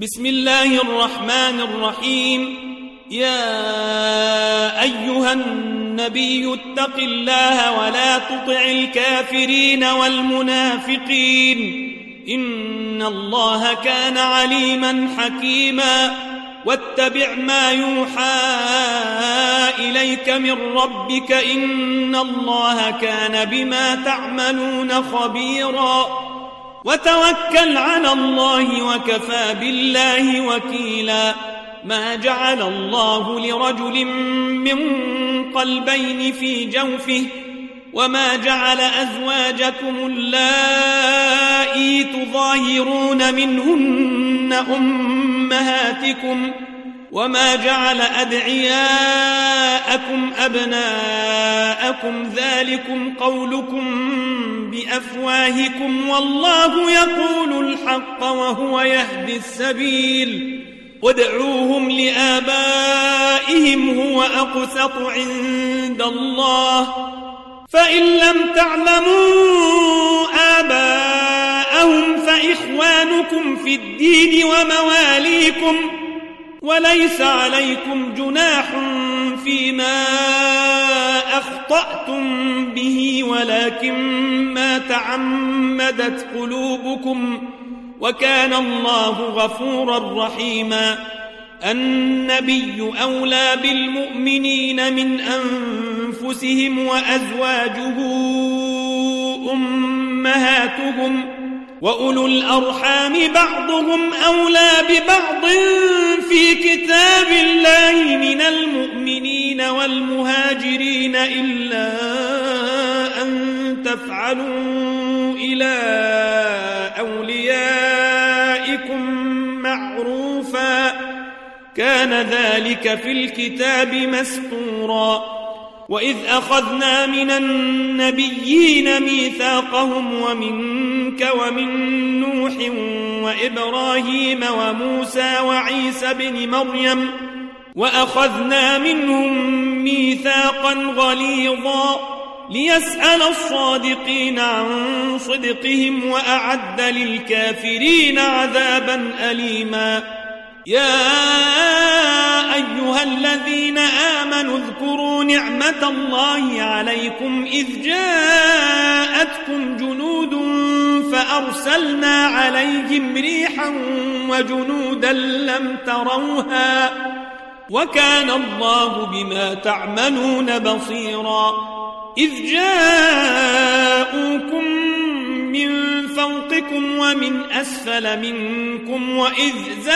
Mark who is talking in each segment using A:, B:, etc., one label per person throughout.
A: بسم الله الرحمن الرحيم. يا أيها النبي اتق الله ولا تطع الكافرين والمنافقين إن الله كان عليما حكيما. واتبع ما يوحى إليك من ربك إن الله كان بما تعملون خبيرا. وتوكل على الله وكفى بالله وكيلا. ما جعل الله لرجل من قلبين في جوفه وما جعل أزواجكم اللائي تظاهرون منهن أمهاتكم وما جعل أدعياءكم أبناءكم ذلكم قولكم بأفواهكم والله يقول الحق وهو يهدي السبيل. وادعوهم لآبائهم هو أقسط عند الله فإن لم تعلموا آباءهم فإخوانكم في الدين ومواليكم وليس عليكم جناح فيما أخطأتم به ولكن ما تعمدت قلوبكم وكان الله غفورا رحيما. النبي أولى بالمؤمنين من أنفسهم وأزواجه أمهاتهم وأولو الأرحام بعضهم أولى ببعض في كتاب الله من المؤمنين والمهاجرين إلا أن تفعلوا إلى أوليائكم معروفا كان ذلك في الكتاب مسطورا. وإذ أخذنا من النبيين ميثاقهم ومنك ومن نوح وإبراهيم وموسى وعيسى بن مريم وأخذنا منهم ميثاقا غليظا ليسأل الصادقين عن صدقهم وأعد للكافرين عذابا أليما. يا أيها الذين آمنوا اذكروا نعمة الله عليكم إذ جاءتكم جنود فأرسلنا عليهم ريحا وجنودا لم تروها وكان الله بما تعملون بصيرا. إذ جاءوكم من فوقكم ومن أسفل منكم وإذ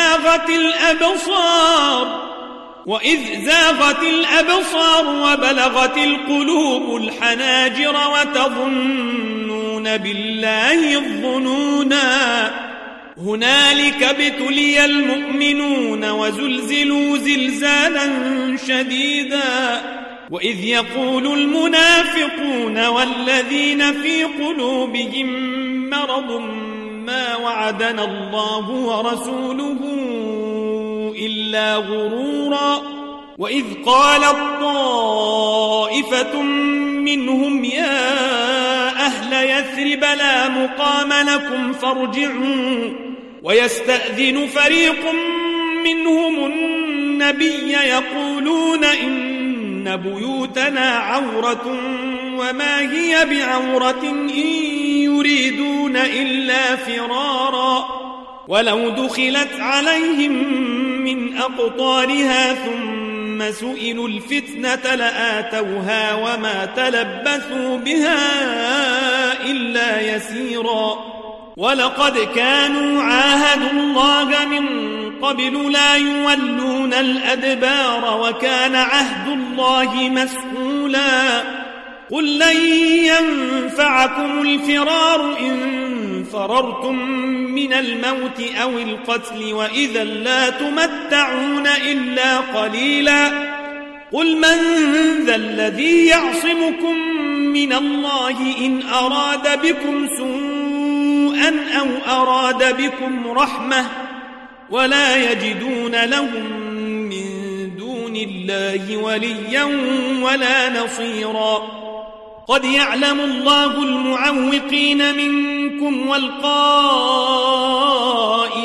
A: زاغت الأبصار وبلغت القلوب الحناجر وتظنون بالله الظنونا. هنالك ابتلي المؤمنون وزلزلوا زلزالا شديدا. وإذ يقول المنافقون والذين في قلوبهم مرض ما وعدنا الله ورسوله إلا غرورا. وإذ قالت طائفة منهم يا أهل يثرب لا مقام لكم فارجعوا ويستأذن فريق منهم النبي يقولون إن بيوتنا عورة وما هي بعورة إن يريدون إلا فرارا. ولو دخلت عليهم من أقطارها ثم سئلوا الفتنة لآتوها وما تلبثوا بها إلا يسيرا. ولقد كانوا عاهدوا الله من قبل لا يولون الأدبار وكان عهد الله مسؤولا. قل لن ينفعكم الفرار إن فررتم من الموت أو القتل وإذا لا تمتعون إلا قليلا. قل من ذا الذي يعصمكم من الله إن أراد بكم سوءا أو أراد بكم رحمة ولا يجدون لهم من دون الله وليا ولا نصيرا. قد يعلم الله المعوقين منكم والقائلين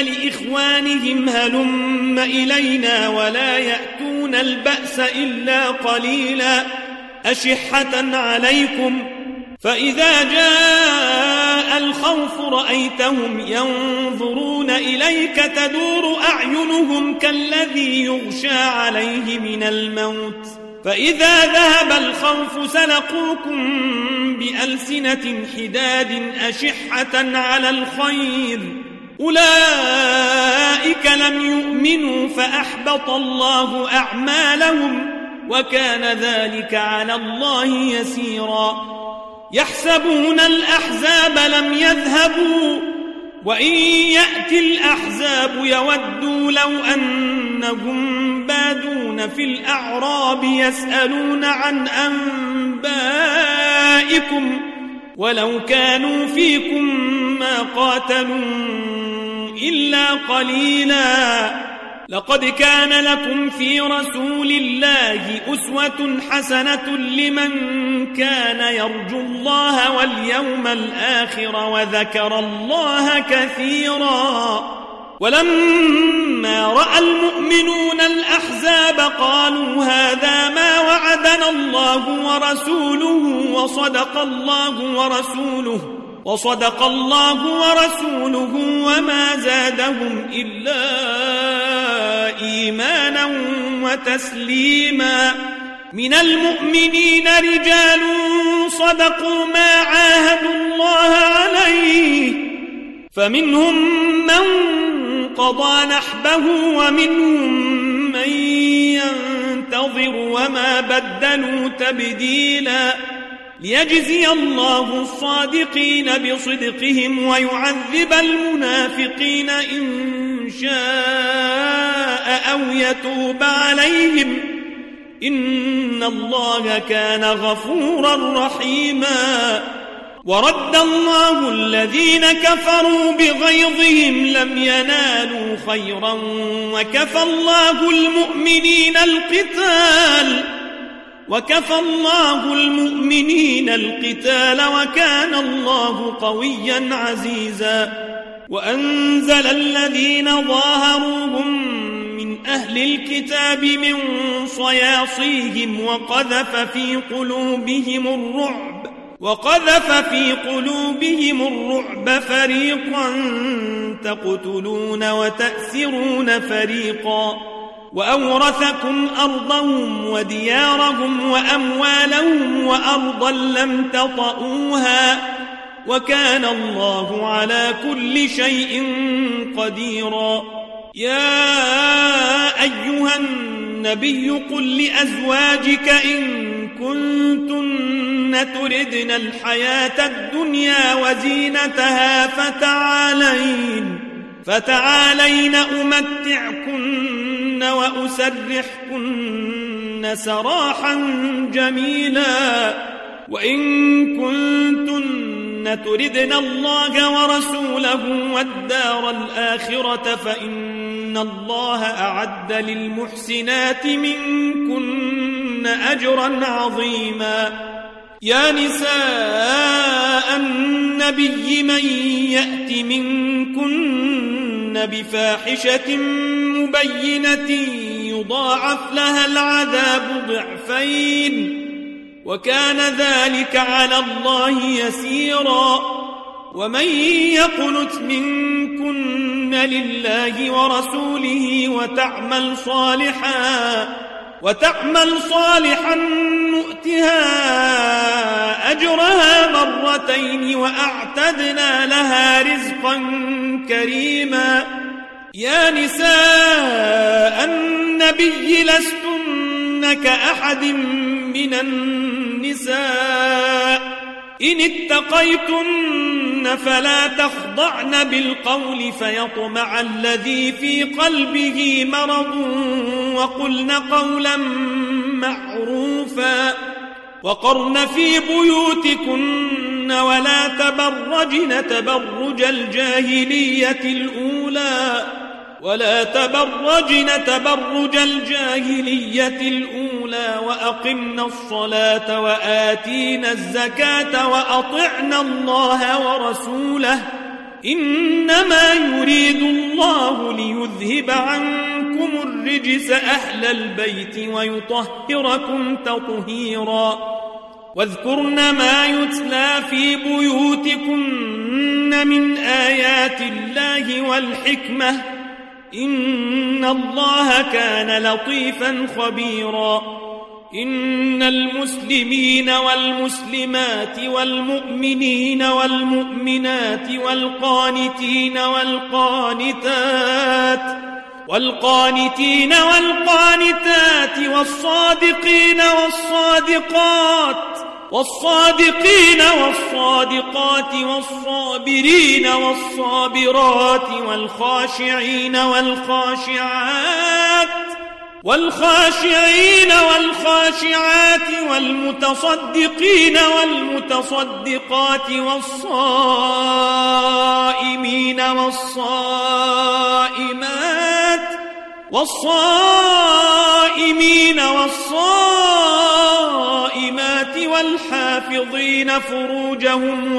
A: لإخوانهم هلم إلينا ولا يأتون البأس إلا قليلا أشحة عليكم فإذا جاء الخوف رأيتهم ينظرون إليك تدور أعينهم كالذي يغشى عليه من الموت فإذا ذهب الخوف سلقوكم بألسنة حداد أشحة على الخير أولئك لم يؤمنوا فأحبط الله أعمالهم وكان ذلك على الله يسيرا يحسبون الأحزاب لم يذهبوا وإن يأتي الأحزاب يودوا لو أنهم بادون في الأعراب يسألون عن أنبائكم ولو كانوا فيكم ما قاتلوا إلا قليلا لقد كان لكم في رسول الله أسوة حسنة لمن كان يرجو الله واليوم الآخر وذكر الله كثيرا ولما رأى المؤمنون الأحزاب قالوا هذا ما وعدنا الله ورسوله وصدق الله ورسوله وما زادهم إلا إيمانا وتسليما من المؤمنين رجال صدقوا ما عاهدوا الله عليه فمنهم من قضى نحبه ومنهم من ينتظر وما بدلوا تبديلا ليجزي الله الصادقين بصدقهم ويعذب المنافقين إن شاء أو يتوب عليهم إن الله كان غفورا رحيما ورد الله الذين كفروا بغيظهم لم ينالوا خيرا وكفى الله المؤمنين القتال وكان الله قويا عزيزا وأنزل الذين ظاهروهم من أهل الكتاب من صياصيهم وقذف في قلوبهم الرعب فريقا تقتلون وتأسرون فريقا وأورثكم أرضهم وديارهم وأموالهم وأرضا لم تطئوها وكان الله على كل شيء قديرا يا أيها النبي قل لأزواجك إن كنتن تردن الحياة الدنيا وزينتها فتعالين أمتعكن وأسرحكن سراحا جميلا وإن كنتن تردن الله ورسوله والدار الآخرة فإن الله أعد للمحسنات منكن أجرا عظيما يا نساء النبي من يأت منكن بفاحشة مبينة يضاعف لها العذاب ضعفين وكان ذلك على الله يسيرا ومن يقنت منكن لله ورسوله وتعمل صالحا نؤتها أجرها مرتين وأعتدنا لها رزقا كريما يا نساء النبي لستن كأحد من النساء إن اتقيتن فلا تخضعن بالقول فيطمع الذي في قلبه مرض وقلن قولا معروفا وقرن في بيوتكن ولا تبرجن تبرج الجاهلية الأولى وأقمنا الصلاة وآتينا الزكاة وأطعنا الله ورسوله إنما يريد الله ليذهب عنكم الرجس أهل البيت ويطهركم تطهيرا واذكرن ما يتلى في بيوتكن من آيات الله والحكمة إن الله كان لطيفا خبيرا إن المسلمين والمسلمات والمؤمنين والمؤمنات والقانتين والقانتات والصادقين والصادقات والصابرين والصابرات والخاشعين والخاشعات والمتصدقين والمتصدقات والصائمين والصائمات والحافظين فروجهم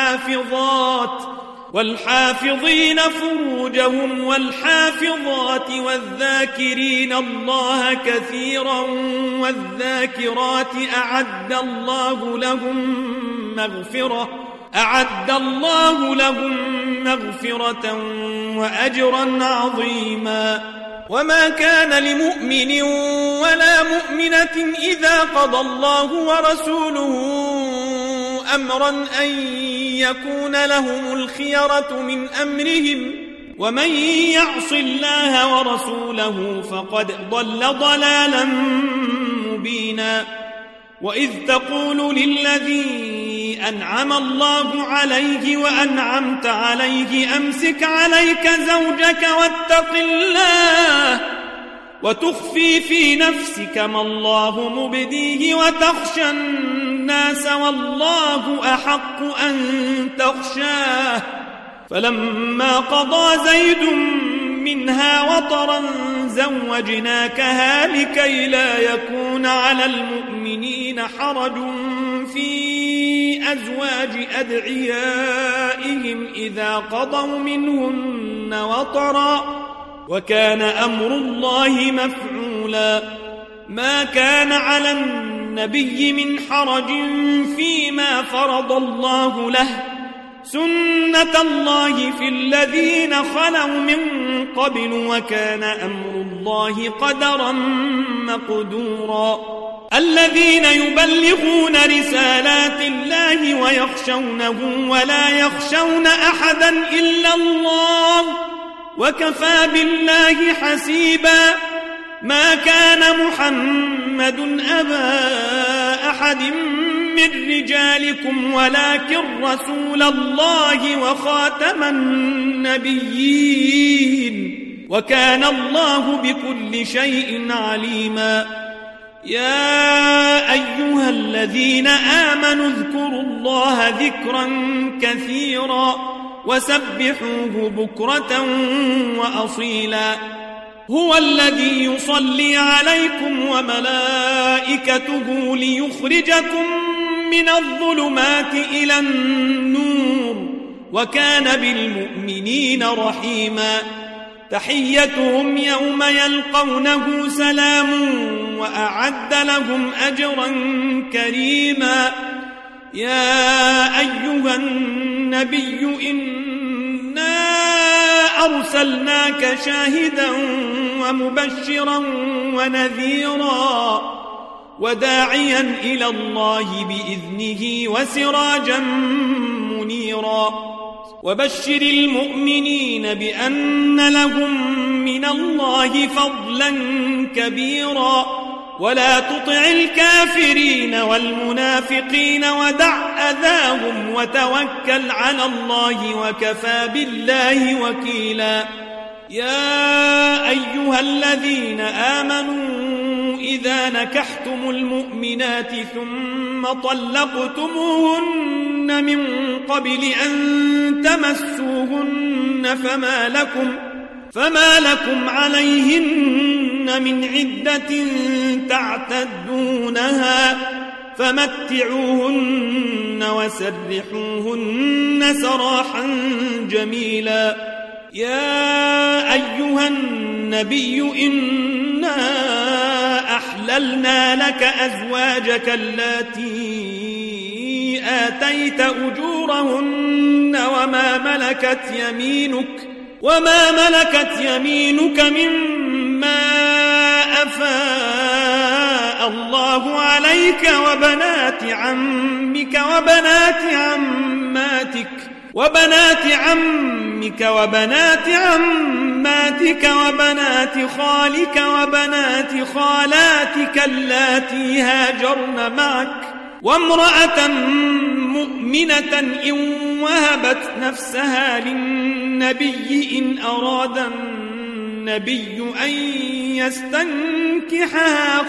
A: والحافظات والذاكرين الله كثيرا والذاكرات أعد الله لهم مغفرة وأجرا عظيما وما كان لمؤمن ولا مؤمنة إذا قضى الله ورسوله أمرا أن يكون لهم الخيرة من أمرهم ومن يعص الله ورسوله فقد ضل ضلالا مبينا وإذ تقول للذي أنعم الله عليه وأنعمت عليه أمسك عليك زوجك واتق الله وتخفي في نفسك ما الله مبديه وتخشى الناس والله أحق أن تخشاه فلما قضى زيد منها وطرا زوجناكها لكي لا يكون على المؤمنين حرج في أزواج أدعيائهم إذا قضوا منهن وطرا وكان أمر الله مفعولا ما كان على النبي من حرج فيما فرض الله له سنة الله في الذين خلوا من قبل وكان أمر الله قدرا مقدورا الذين يبلغون رسالات الله ويخشونه ولا يخشون أحدا إلا الله وكفى بالله حسيبا ما كان محمد أبا أحد من رجالكم ولكن رسول الله وخاتم النبيين وكان الله بكل شيء عليما يا أيها الذين آمنوا اذكروا الله ذكرا كثيرا وسبحوه بكرة وأصيلا هو الذي يصلي عليكم وملائكته ليخرجكم من الظلمات إلى النور وكان بالمؤمنين رحيما تحيتهم يوم يلقونه سلام وأعد لهم أجرا كريما يا أيها النبي إنا أرسلناك شاهدا ومبشرا ونذيرا وداعيا إلى الله بإذنه وسراجا منيرا وبشر المؤمنين بأن لهم من الله فضلا كبيرا ولا تطع الكافرين والمنافقين ودع أذاهم وتوكل على الله وكفى بالله وكيلا يا أيها الذين آمنوا إذا نكحتم المؤمنات ثم طلقتموهن من قبل أن تمسوهن فما لكم عليهن من عدة تعتدونها فمتعوهن وسرحوهن سراحا جميلا. يا أيها النبي إنا أحللنا لك أزواجك اللاتي آتيت أجورهن وما ملكت يمينك مما أفاء الله عليك وبنات عمك وبنات عماتك وبنات خالك وبنات خالاتك اللاتي هاجرن معك وامرأة مؤمنة إن وهبت نفسها للنبي إن أراد النبي أن يستنكحها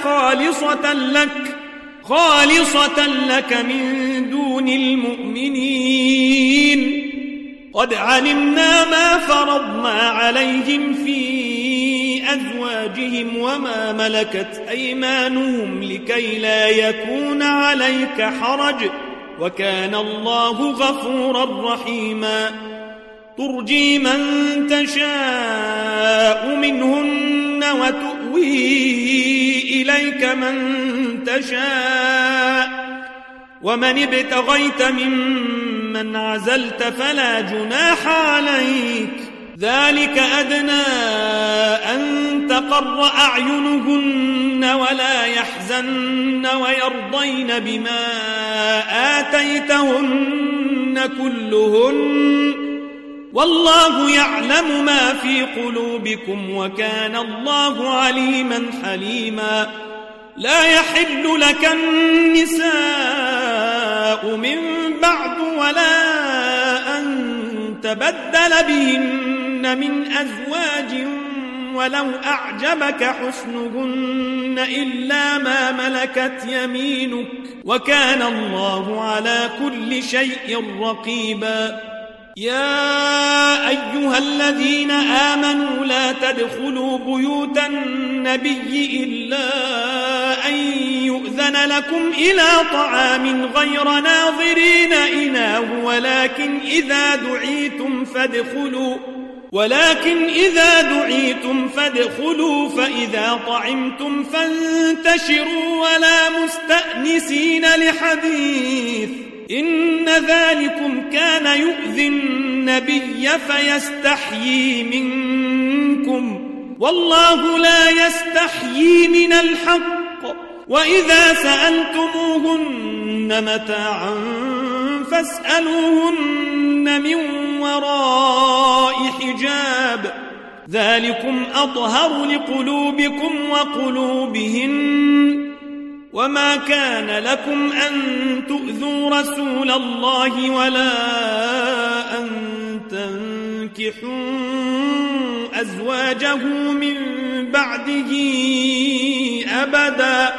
A: خالصة لك من دون المؤمنين. قد علمنا ما فرضنا عليهم في أزواجهم وما ملكت أيمانهم لكي لا يكون عليك حرج وكان الله غفورا رحيما. ترجي من تشاء منهن وتؤوي إليك من تشاء ومن ابتغيت ممن عزلت فلا جناح عليك. ذلك أدنى أن تقر أعينهن ولا يحزن ويرضين بما آتيتهن كلهن والله يعلم ما في قلوبكم وكان الله عليما حليما. لا يحل لك النساء من بعد ولا أن تبدل بهن من أزواج ولو أعجبك حسنهن إلا ما ملكت يمينك وكان الله على كل شيء رقيبا. يا أيها الذين آمنوا لا تدخلوا بيوت النبي إلا أن يؤذن لكم إلى طعام غير ناظرين إناه ولكن إذا دعيتم فادخلوا فإذا طعمتم فانتشروا ولا مستأنسين لحديث إن ذلكم كان يؤذي النبي فيستحيي منكم والله لا يستحيي من الحق. وإذا سألتموهن متاعا فاسألوهن من وراء حجاب ذلكم أطهر لقلوبكم وقلوبهن. وما كان لكم أن تؤذوا رسول الله ولا أن تنكحوا أزواجه من بعده أبدا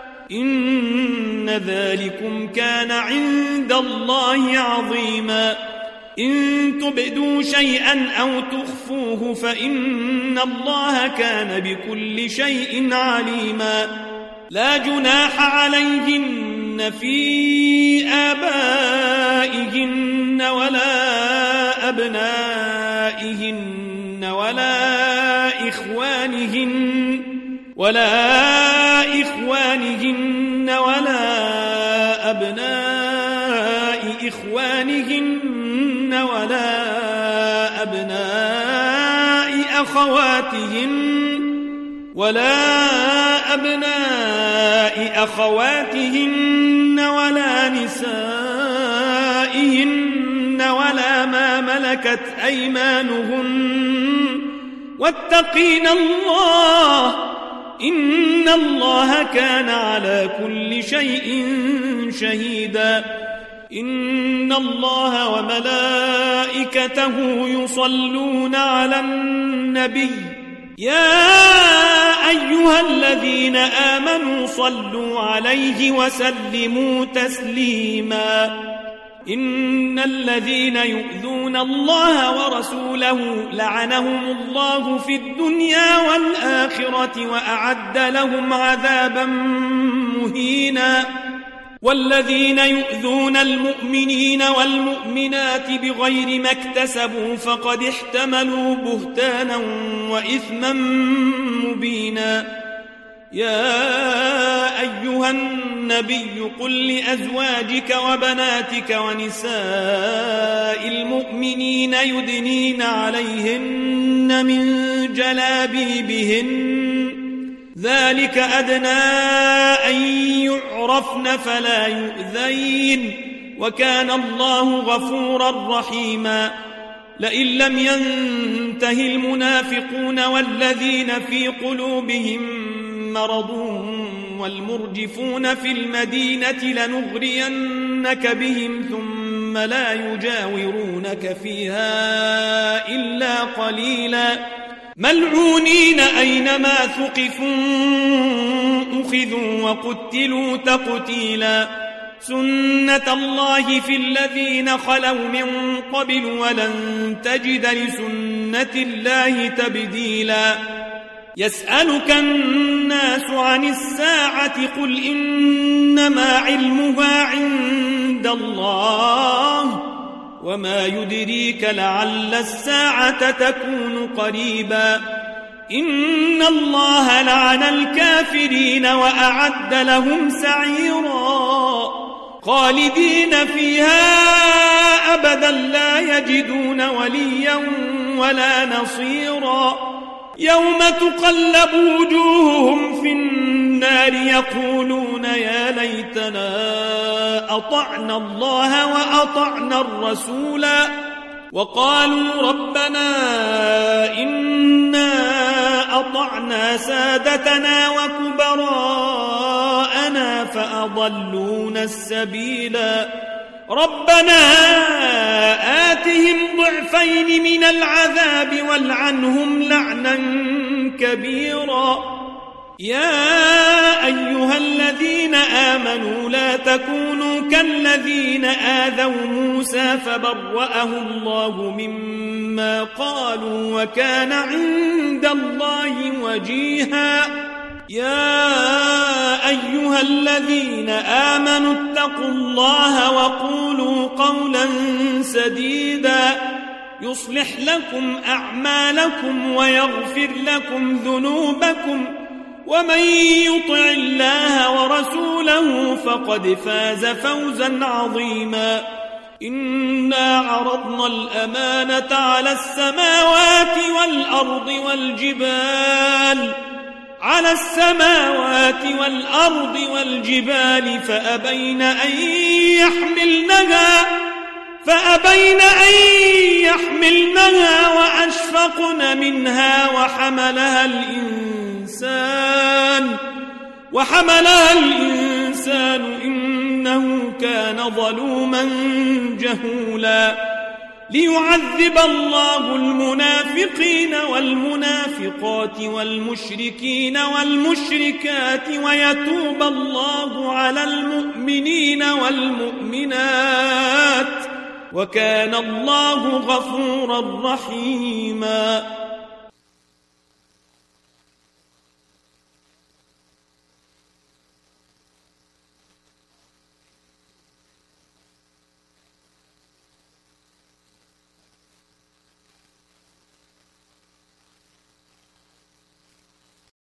A: إن ذلكم كان عند الله عظيما. إن تبدوا شيئا أو تخفوه فإن الله كان بكل شيء عليما. لا جناح عليهن في آبائهن ولا أبنائهن ولا إخوانهن ولا أبناء إخوانهن ولا أبناء أخواتهن ولا نسائهن ولا ما ملكت أيمانهن واتقين الله إن الله كان على كل شيء شهيدا. إن الله وملائكته يصلون على النبي يا أيها الذين آمنوا صلوا عليه وسلموا تسليما. إن الذين يؤذون الله ورسوله لعنهم الله في الدنيا والآخرة وأعد لهم عذابا مهينا. والذين يؤذون المؤمنين والمؤمنات بغير ما اكتسبوا فقد احتملوا بهتانا وإثما مبينا. يا أيها النبي قل لأزواجك وبناتك ونساء المؤمنين يدنين عليهن من جلابيبهن ذلك أدنى أن يعرفن فلا يؤذين وكان الله غفورا رحيما. لئن لم ينته المنافقون والذين في قلوبهم مرض والمرجفون في المدينة لنغرينك بهم ثم لا يجاورونك فيها إلا قليلا ملعونين أينما ثقفوا أخذوا وقتلوا تقتيلا. سنة الله في الذين خلوا من قبل ولن تجد لسنة الله تبديلا. يسألك الناس عن الساعة قل إنما علمها عند الله وما يدريك لعل الساعة تكون قريبا. إن الله لعن الكافرين وأعد لهم سعيرا خالدين فيها أبدا لا يجدون وليا ولا نصيرا. يوم تقلب وجوههم في النار يقولون يا ليتنا أطعنا الله وأطعنا الرسولا وقالوا ربنا إنا أطعنا سادتنا وكبراءنا فأضلونا السبيلا. ربنا آتهم ضعفين من العذاب والعنهم لعنا كبيرا. يا أيها الذين آمنوا لا تكونوا كالذين آذوا موسى فبرأه الله مما قالوا وكان عند الله وجيها. يا أيها الذين آمنوا اتقوا الله وقولوا قولا سديدا يصلح لكم أعمالكم ويغفر لكم ذنوبكم ومن يطع الله ورسوله فقد فاز فوزا عظيما. إنا عرضنا الأمانة على السماوات والأرض والجبال فأبين أن يحملنها وأشفقن منها وحملها الإنسان إنه كان ظلوما جهولا. ليعذب الله المنافقين والمنافقات والمشركين والمشركات ويتوب الله على المؤمنين والمؤمنات وكان الله غفورا رحيما.